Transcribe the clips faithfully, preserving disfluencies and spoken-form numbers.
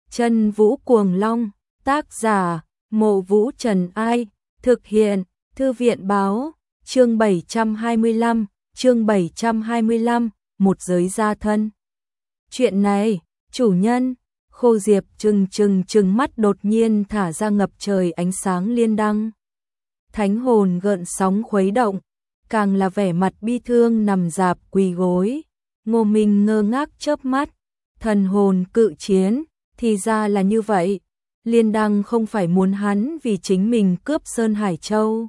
Chân Vũ Cuồng Long, tác giả, Mộ Vũ Trần Ai, thực hiện, Thư viện Báo, chương bảy trăm hai mươi lăm, chương bảy trăm hai mươi lăm, một giới gia thân. Chuyện này, chủ nhân, Khô Diệp trừng trừng trừng mắt đột nhiên thả ra ngập trời ánh sáng liên đăng. Thánh hồn gợn sóng khuấy động, càng là vẻ mặt bi thương nằm dạp quỳ gối. Ngô Minh ngơ ngác chớp mắt, thần hồn cự chiến, thì ra là như vậy. Liên đăng không phải muốn hắn vì chính mình cướp Sơn Hải Châu,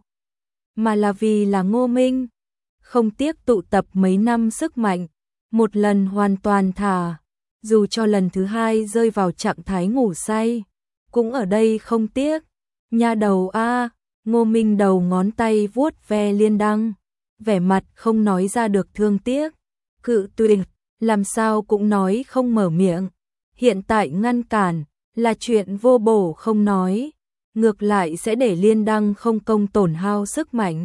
mà là vì là Ngô Minh. Không tiếc tụ tập mấy năm sức mạnh, một lần hoàn toàn thả, dù cho lần thứ hai rơi vào trạng thái ngủ say, cũng ở đây không tiếc. Nha đầu a, Ngô Minh đầu ngón tay vuốt ve liên đăng, vẻ mặt không nói ra được thương tiếc, cự tuyệt, làm sao cũng nói không mở miệng. Hiện tại ngăn cản là chuyện vô bổ không nói, ngược lại sẽ để liên đăng không công tổn hao sức mạnh.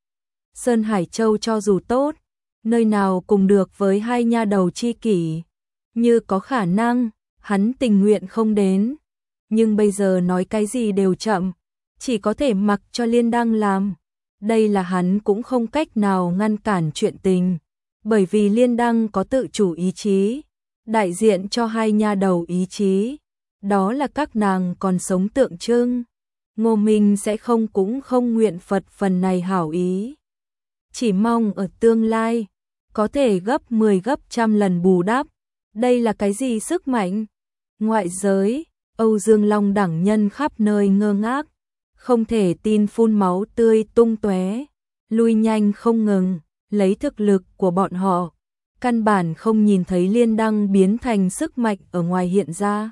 Sơn Hải Châu cho dù tốt, nơi nào cùng được với hai nha đầu chi kỷ, như có khả năng, hắn tình nguyện không đến. Nhưng bây giờ nói cái gì đều chậm, chỉ có thể mặc cho liên đăng làm. Đây là hắn cũng không cách nào ngăn cản chuyện tình, bởi vì liên đăng có tự chủ ý chí, đại diện cho hai nha đầu ý chí, đó là các nàng còn sống tượng trưng. Ngô Minh sẽ không cũng không nguyện Phật phần này hảo ý, chỉ mong ở tương lai có thể gấp mười gấp trăm lần bù đắp. Đây là cái gì sức mạnh? Ngoại giới, Âu Dương Long đẳng nhân khắp nơi ngơ ngác, không thể tin phun máu tươi tung tóe, lui nhanh không ngừng, lấy thực lực của bọn họ, căn bản không nhìn thấy liên đăng biến thành sức mạnh ở ngoài hiện ra,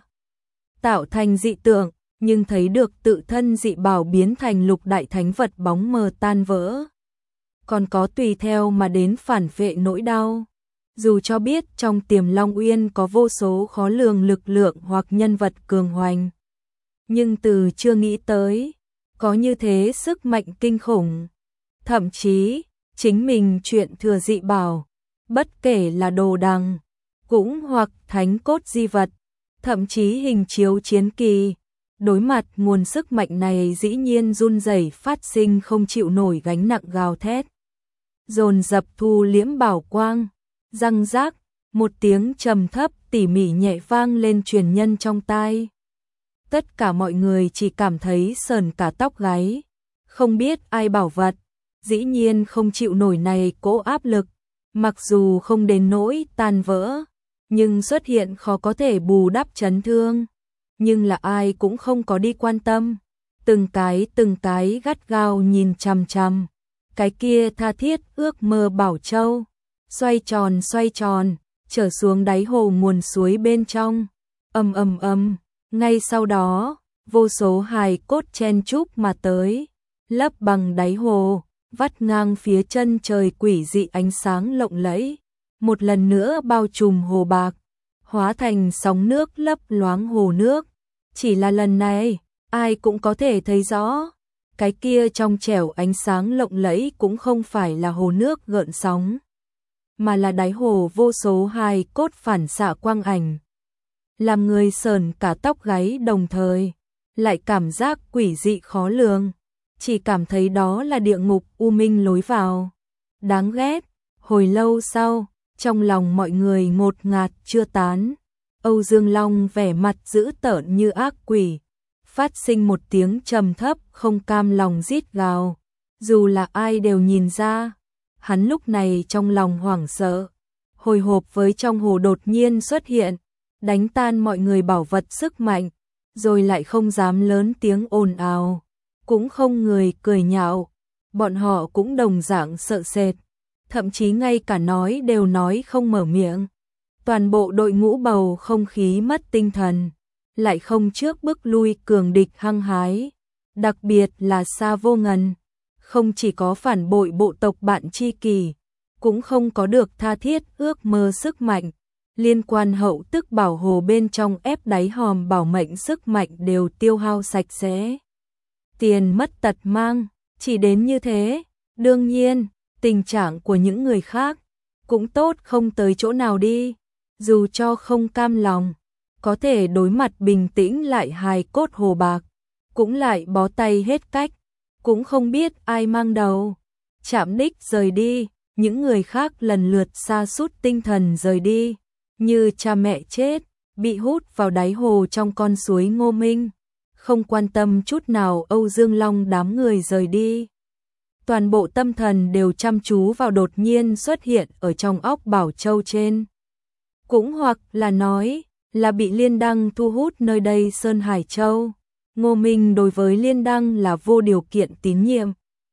tạo thành dị tượng, nhưng thấy được tự thân dị bảo biến thành lục đại thánh vật bóng mờ tan vỡ. Còn có tùy theo mà đến phản vệ nỗi đau. Dù cho biết trong Tiềm Long Uyên có vô số khó lường lực lượng hoặc nhân vật cường hoành, nhưng từ chưa nghĩ tới có như thế sức mạnh kinh khủng. Thậm chí, chính mình chuyện thừa dị bảo, bất kể là đồ đằng, cũng hoặc thánh cốt di vật, thậm chí hình chiếu chiến kỳ, đối mặt nguồn sức mạnh này dĩ nhiên run rẩy phát sinh không chịu nổi gánh nặng gào thét. Dồn dập thu liễm bảo quang, răng rác, một tiếng trầm thấp tỉ mỉ nhẹ vang lên truyền nhân trong tai. Tất cả mọi người chỉ cảm thấy sờn cả tóc gáy, không biết ai bảo vật, dĩ nhiên không chịu nổi này cỗ áp lực, mặc dù không đến nỗi tan vỡ, nhưng xuất hiện khó có thể bù đắp chấn thương. Nhưng là ai cũng không có đi quan tâm, từng cái từng cái gắt gao nhìn chằm chằm, cái kia tha thiết ước mơ bảo châu, xoay tròn xoay tròn, trở xuống đáy hồ nguồn suối bên trong, ầm ầm ầm. Ngay sau đó, vô số hài cốt chen chúc mà tới, lấp bằng đáy hồ, vắt ngang phía chân trời quỷ dị ánh sáng lộng lẫy, một lần nữa bao trùm hồ bạc, hóa thành sóng nước lấp loáng hồ nước. Chỉ là lần này, ai cũng có thể thấy rõ, cái kia trong trẻo ánh sáng lộng lẫy cũng không phải là hồ nước gợn sóng, mà là đáy hồ vô số hài cốt phản xạ quang ảnh, làm người sờn cả tóc gáy, đồng thời lại cảm giác quỷ dị khó lường, chỉ cảm thấy đó là địa ngục u minh lối vào. Đáng ghét. Hồi lâu sau, trong lòng mọi người ngột ngạt chưa tán, Âu Dương Long vẻ mặt dữ tợn như ác quỷ, phát sinh một tiếng trầm thấp không cam lòng rít gào. Dù là ai đều nhìn ra, hắn lúc này trong lòng hoảng sợ, hồi hộp với trong hồ đột nhiên xuất hiện, đánh tan mọi người bảo vật sức mạnh, rồi lại không dám lớn tiếng ồn ào, cũng không người cười nhạo, bọn họ cũng đồng dạng sợ sệt, thậm chí ngay cả nói đều nói không mở miệng. Toàn bộ đội ngũ bầu không khí mất tinh thần, lại không trước bước lui cường địch hăng hái, đặc biệt là Sa Vô Ngần, không chỉ có phản bội bộ tộc bạn tri kỷ, cũng không có được tha thiết ước mơ sức mạnh. Liên quan hậu tức bảo hồ bên trong ép đáy hòm bảo mệnh sức mạnh đều tiêu hao sạch sẽ. Tiền mất tật mang, chỉ đến như thế. Đương nhiên, tình trạng của những người khác cũng tốt không tới chỗ nào đi, dù cho không cam lòng, có thể đối mặt bình tĩnh lại hài cốt hồ bạc, cũng lại bó tay hết cách, cũng không biết ai mang đầu. Chạm đích rời đi, những người khác lần lượt sa sút tinh thần rời đi, như cha mẹ chết, bị hút vào đáy hồ trong con suối Ngô Minh, không quan tâm chút nào Âu Dương Long đám người rời đi. Toàn bộ tâm thần đều chăm chú vào đột nhiên xuất hiện ở trong óc Bảo Châu trên. Cũng hoặc là nói, là bị Liên Đăng thu hút nơi đây Sơn Hải Châu. Ngô Minh đối với Liên Đăng là vô điều kiện tín nhiệm.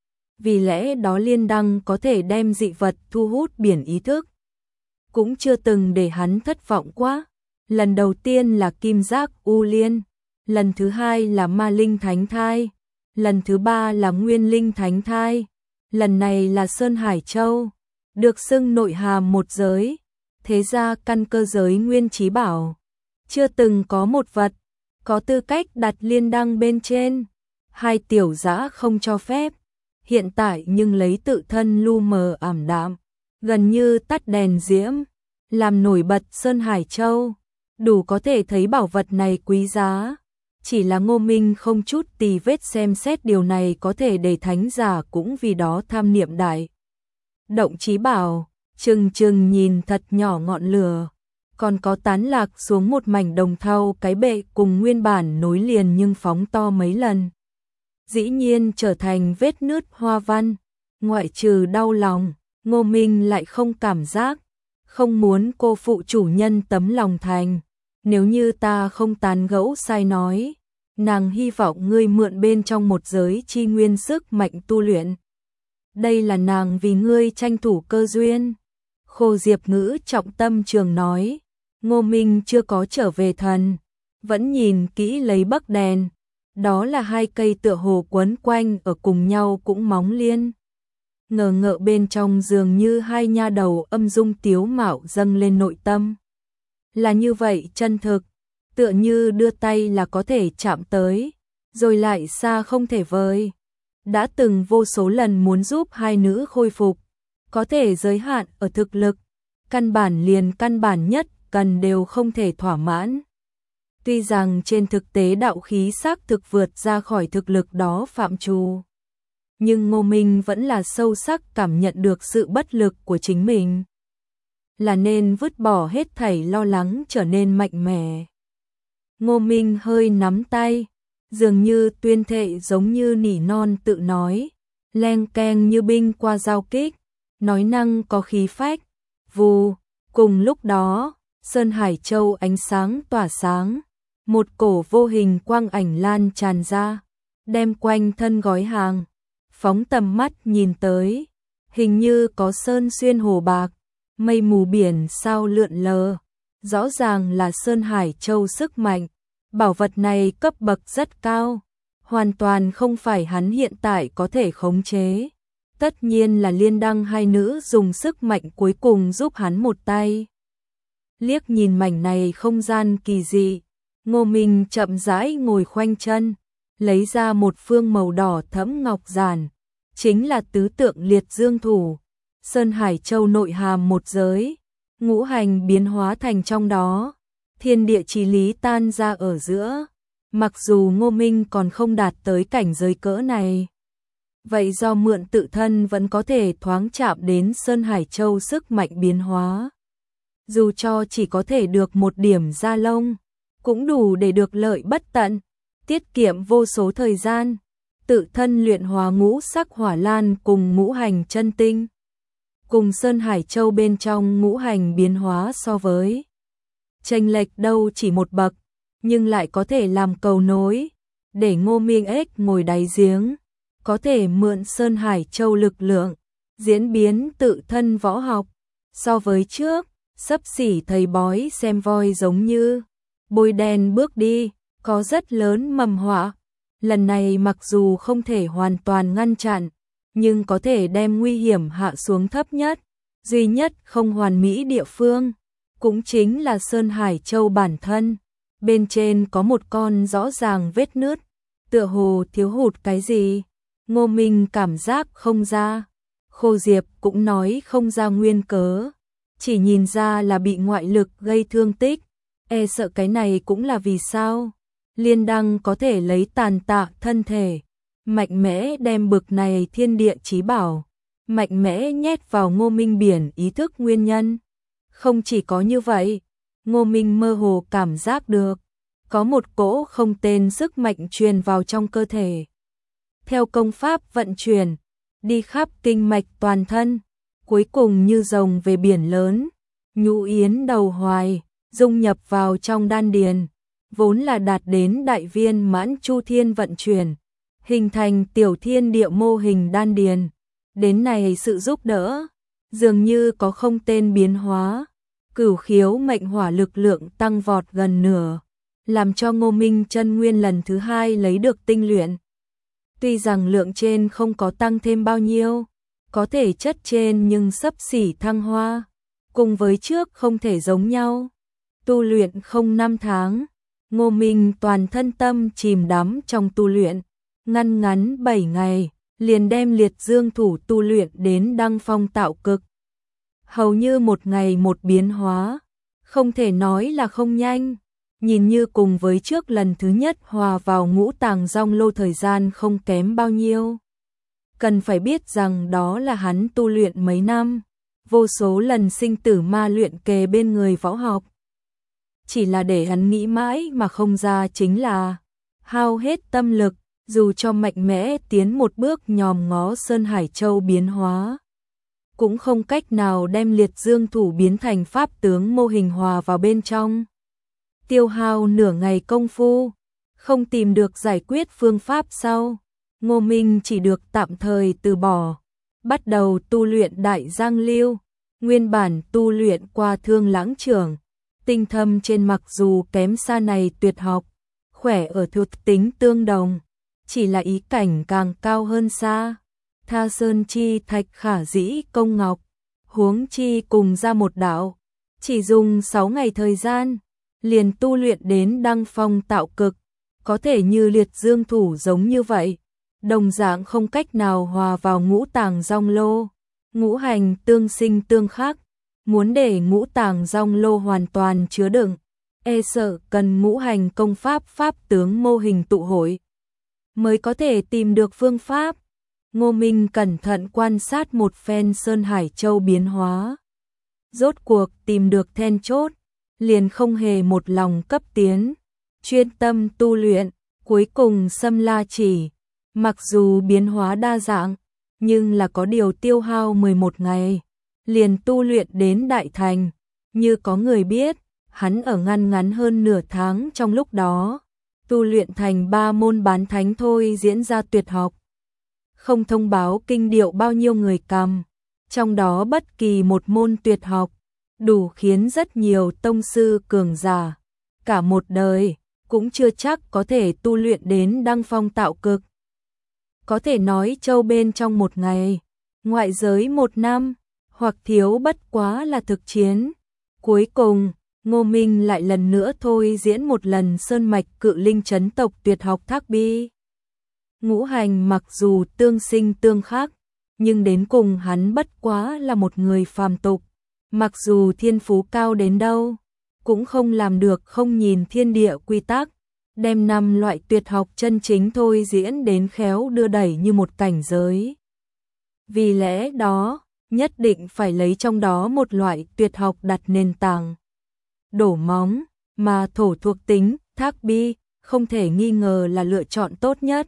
Vì lẽ đó Liên Đăng có thể đem dị vật thu hút biển ý thức. Cũng chưa từng để hắn thất vọng quá. Lần đầu tiên là Kim Giác U Liên, lần thứ hai là Ma Linh Thánh Thai, lần thứ ba là Nguyên Linh Thánh Thai, lần này là Sơn Hải Châu, được xưng nội hàm một giới, thế ra căn cơ giới Nguyên Chí Bảo. Chưa từng có một vật có tư cách đặt Liên Đăng bên trên, hai tiểu dã không cho phép. Hiện tại nhưng lấy tự thân lu mờ ảm đạm, gần như tắt đèn diễm, làm nổi bật Sơn Hải Châu, đủ có thể thấy bảo vật này quý giá. Chỉ là Ngô Minh không chút tì vết xem xét điều này có thể để thánh giả cũng vì đó tham niệm đại. Động Chí Bảo, chừng chừng nhìn thật nhỏ ngọn lửa, còn có tán lạc xuống một mảnh đồng thau cái bệ cùng nguyên bản nối liền nhưng phóng to mấy lần. Dĩ nhiên trở thành vết nứt hoa văn, ngoại trừ đau lòng, Ngô Minh lại không cảm giác, không muốn cô phụ chủ nhân tấm lòng thành. Nếu như ta không tán gẫu sai nói, nàng hy vọng ngươi mượn bên trong một giới chi nguyên sức mạnh tu luyện. Đây là nàng vì ngươi tranh thủ cơ duyên. Khô Diệp Ngữ trọng tâm trường nói, Ngô Minh chưa có trở về thần, vẫn nhìn kỹ lấy bắc đèn. Đó là hai cây tựa hồ quấn quanh ở cùng nhau cũng móng liên. Ngờ ngợ bên trong dường như hai nha đầu âm dung tiếu mạo dâng lên nội tâm. Là như vậy chân thực, tựa như đưa tay là có thể chạm tới, rồi lại xa không thể vời. Đã từng vô số lần muốn giúp hai nữ khôi phục, có thể giới hạn ở thực lực, căn bản liền căn bản nhất cần đều không thể thỏa mãn. Tuy rằng trên thực tế đạo khí xác thực vượt ra khỏi thực lực đó phạm trù, nhưng Ngô Minh vẫn là sâu sắc cảm nhận được sự bất lực của chính mình. Là nên vứt bỏ hết thảy lo lắng trở nên mạnh mẽ. Ngô Minh hơi nắm tay, dường như tuyên thệ giống như nỉ non tự nói, leng keng như binh qua giao kích, nói năng có khí phách. Vù, cùng lúc đó, Sơn Hải Châu ánh sáng tỏa sáng, một cổ vô hình quang ảnh lan tràn ra, đem quanh thân gói hàng, phóng tầm mắt nhìn tới, hình như có sơn xuyên hồ bạc, mây mù biển sao lượn lờ, rõ ràng là Sơn Hải Châu sức mạnh. Bảo vật này cấp bậc rất cao, hoàn toàn không phải hắn hiện tại có thể khống chế. Tất nhiên là Liên Đăng hai nữ dùng sức mạnh cuối cùng giúp hắn một tay. Liếc nhìn mảnh này không gian kỳ dị, Ngô Minh chậm rãi ngồi khoanh chân, lấy ra một phương màu đỏ thẫm ngọc giản, chính là tứ tượng liệt dương thủ. Sơn Hải Châu nội hàm một giới, ngũ hành biến hóa thành trong đó, thiên địa chí lý tan ra ở giữa. Mặc dù Ngô Minh còn không đạt tới cảnh giới cỡ này, vậy do mượn tự thân vẫn có thể thoáng chạm đến Sơn Hải Châu sức mạnh biến hóa. Dù cho chỉ có thể được một điểm da lông, cũng đủ để được lợi bất tận, tiết kiệm vô số thời gian, tự thân luyện hóa ngũ sắc hỏa lan cùng ngũ hành chân tinh. Cùng Sơn Hải Châu bên trong ngũ hành biến hóa so với, chênh lệch đâu chỉ một bậc, nhưng lại có thể làm cầu nối, để Ngô Minh ếch ngồi đáy giếng, có thể mượn Sơn Hải Châu lực lượng, diễn biến tự thân võ học. So với trước, xấp xỉ thầy bói xem voi giống như bôi đen bước đi, có rất lớn mầm họa. Lần này mặc dù không thể hoàn toàn ngăn chặn, nhưng có thể đem nguy hiểm hạ xuống thấp nhất. Duy nhất không hoàn mỹ địa phương, cũng chính là Sơn Hải Châu bản thân. Bên trên có một con rõ ràng vết nứt, tựa hồ thiếu hụt cái gì. Ngô Minh cảm giác không ra, Khô Diệp cũng nói không ra nguyên cớ, chỉ nhìn ra là bị ngoại lực gây thương tích, E sợ cái này cũng là vì sao Liên Đăng có thể lấy tàn tạ thân thể, mạnh mẽ đem bực này thiên địa chí bảo, mạnh mẽ nhét vào Ngô Minh biển ý thức nguyên nhân. Không chỉ có như vậy, Ngô Minh mơ hồ cảm giác được, có một cỗ không tên sức mạnh truyền vào trong cơ thể. Theo công pháp vận chuyển, đi khắp kinh mạch toàn thân, cuối cùng như rồng về biển lớn, nhũ yến đầu hoài, dung nhập vào trong đan điền, vốn là đạt đến đại viên mãn chu thiên vận chuyển, hình thành tiểu thiên địa mô hình đan điền. Đến này sự giúp đỡ, dường như có không tên biến hóa, cửu khiếu mệnh hỏa lực lượng tăng vọt gần nửa, làm cho Ngô Minh chân nguyên lần thứ hai lấy được tinh luyện. Tuy rằng lượng trên không có tăng thêm bao nhiêu, có thể chất trên nhưng xấp xỉ thăng hoa, cùng với trước không thể giống nhau. Tu luyện không năm tháng, Ngô Minh toàn thân tâm chìm đắm trong tu luyện, ngăn ngắn bảy ngày, liền đem liệt dương thủ tu luyện đến đăng phong tạo cực. Hầu như một ngày một biến hóa, không thể nói là không nhanh, nhìn như cùng với trước lần thứ nhất hòa vào ngũ tàng rong lô thời gian không kém bao nhiêu. Cần phải biết rằng đó là hắn tu luyện mấy năm, vô số lần sinh tử ma luyện kề bên người võ học. Chỉ là để hắn nghĩ mãi mà không ra chính là hao hết tâm lực, dù cho mạnh mẽ tiến một bước nhòm ngó Sơn Hải Châu biến hóa, cũng không cách nào đem liệt dương thủ biến thành pháp tướng mô hình hòa vào bên trong. Tiêu hao nửa ngày công phu, không tìm được giải quyết phương pháp sau, Ngô Minh chỉ được tạm thời từ bỏ, bắt đầu tu luyện đại giang lưu, nguyên bản tu luyện qua thương lãng trưởng, tinh thâm trên mặc dù kém xa này tuyệt học, khỏe ở thuộc tính tương đồng, chỉ là ý cảnh càng cao hơn xa. Tha sơn chi thạch khả dĩ công ngọc, huống chi cùng ra một đạo, chỉ dùng sáu ngày thời gian, liền tu luyện đến đăng phong tạo cực, có thể như liệt dương thủ giống như vậy, đồng dạng không cách nào hòa vào ngũ tàng rong lô, ngũ hành tương sinh tương khắc, muốn để ngũ tàng rong lô hoàn toàn chứa đựng, e sợ cần ngũ hành công pháp pháp tướng mô hình tụ hội, mới có thể tìm được phương pháp. Ngô Minh cẩn thận quan sát một phen Sơn Hải Châu biến hóa, rốt cuộc tìm được then chốt, liền không hề một lòng cấp tiến, chuyên tâm tu luyện, cuối cùng xâm la chỉ, mặc dù biến hóa đa dạng, nhưng là có điều tiêu hao mười một ngày, liền tu luyện đến đại thành, như có người biết, hắn ở ngăn ngắn hơn nửa tháng trong lúc đó, tu luyện thành ba môn bán thánh thôi diễn ra tuyệt học. Không thông báo kinh điệu bao nhiêu người cầm, trong đó bất kỳ một môn tuyệt học, đủ khiến rất nhiều tông sư cường giả, cả một đời, cũng chưa chắc có thể tu luyện đến đăng phong tạo cực. Có thể nói châu bên trong một ngày, ngoại giới một năm, hoặc thiếu bất quá là thực chiến. Cuối cùng, Ngô Minh lại lần nữa thôi diễn một lần sơn mạch cự linh chấn tộc tuyệt học Thác Bi. Ngũ hành mặc dù tương sinh tương khắc, nhưng đến cùng hắn bất quá là một người phàm tục, mặc dù thiên phú cao đến đâu, cũng không làm được không nhìn thiên địa quy tắc, đem năm loại tuyệt học chân chính thôi diễn đến khéo đưa đẩy như một cảnh giới. Vì lẽ đó, nhất định phải lấy trong đó một loại tuyệt học đặt nền tảng, đổ móng, mà thổ thuộc tính, Thác Bi, không thể nghi ngờ là lựa chọn tốt nhất.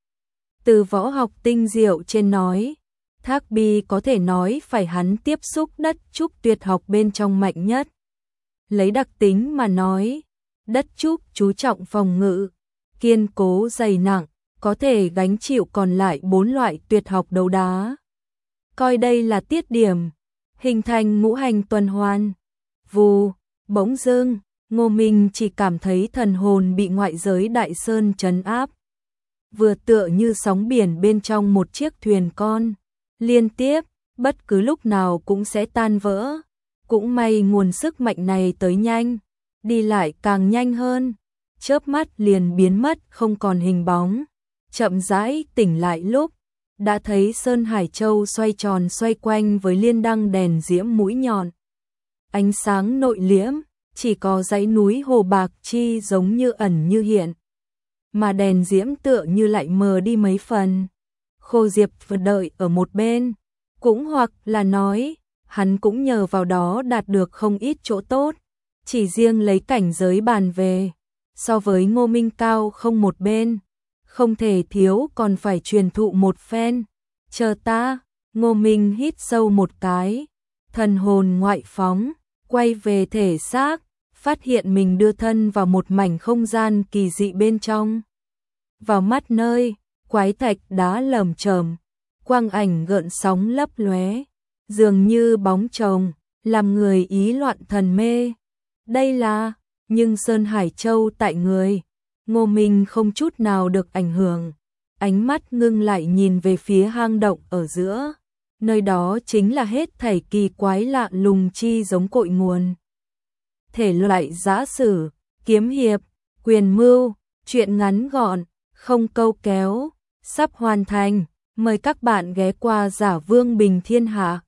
Từ võ học tinh diệu trên nói, Thác Bi có thể nói phải hắn tiếp xúc đất trúc tuyệt học bên trong mạnh nhất. Lấy đặc tính mà nói, đất trúc chú trọng phòng ngự, kiên cố dày nặng, có thể gánh chịu còn lại bốn loại tuyệt học đấu đá. Coi đây là tiết điểm, hình thành ngũ hành tuần hoàn. Vù, bỗng dưng, Ngô Minh chỉ cảm thấy thần hồn bị ngoại giới đại sơn trấn áp. Vừa tựa như sóng biển bên trong một chiếc thuyền con, liên tiếp, bất cứ lúc nào cũng sẽ tan vỡ. Cũng may nguồn sức mạnh này tới nhanh, đi lại càng nhanh hơn, chớp mắt liền biến mất không còn hình bóng. Chậm rãi tỉnh lại lúc, đã thấy Sơn Hải Châu xoay tròn xoay quanh với liên đăng đèn diễm mũi nhọn. Ánh sáng nội liễm, chỉ có dãy núi hồ bạc chi giống như ẩn như hiện, mà đèn diễm tựa như lại mờ đi mấy phần. Khô Diệp vừa đợi ở một bên, cũng hoặc là nói, hắn cũng nhờ vào đó đạt được không ít chỗ tốt, chỉ riêng lấy cảnh giới bàn về, so với Ngô Minh cao không một bên, không thể thiếu còn phải truyền thụ một phen. Chờ ta, Ngô Minh hít sâu một cái, thần hồn ngoại phóng, quay về thể xác, phát hiện mình đưa thân vào một mảnh không gian kỳ dị bên trong. Vào mắt nơi, quái thạch đá lởm chởm, quang ảnh gợn sóng lấp lóe, dường như bóng chồng, làm người ý loạn thần mê. Đây là, nhưng Sơn Hải Châu tại người, Ngô Minh không chút nào được ảnh hưởng, ánh mắt ngưng lại nhìn về phía hang động ở giữa, nơi đó chính là hết thảy kỳ quái lạ lùng chi giống cội nguồn. Thể loại giã sử, kiếm hiệp, quyền mưu, truyện ngắn gọn, không câu kéo, sắp hoàn thành, mời các bạn ghé qua Giả Vương Bình Thiên Hạ.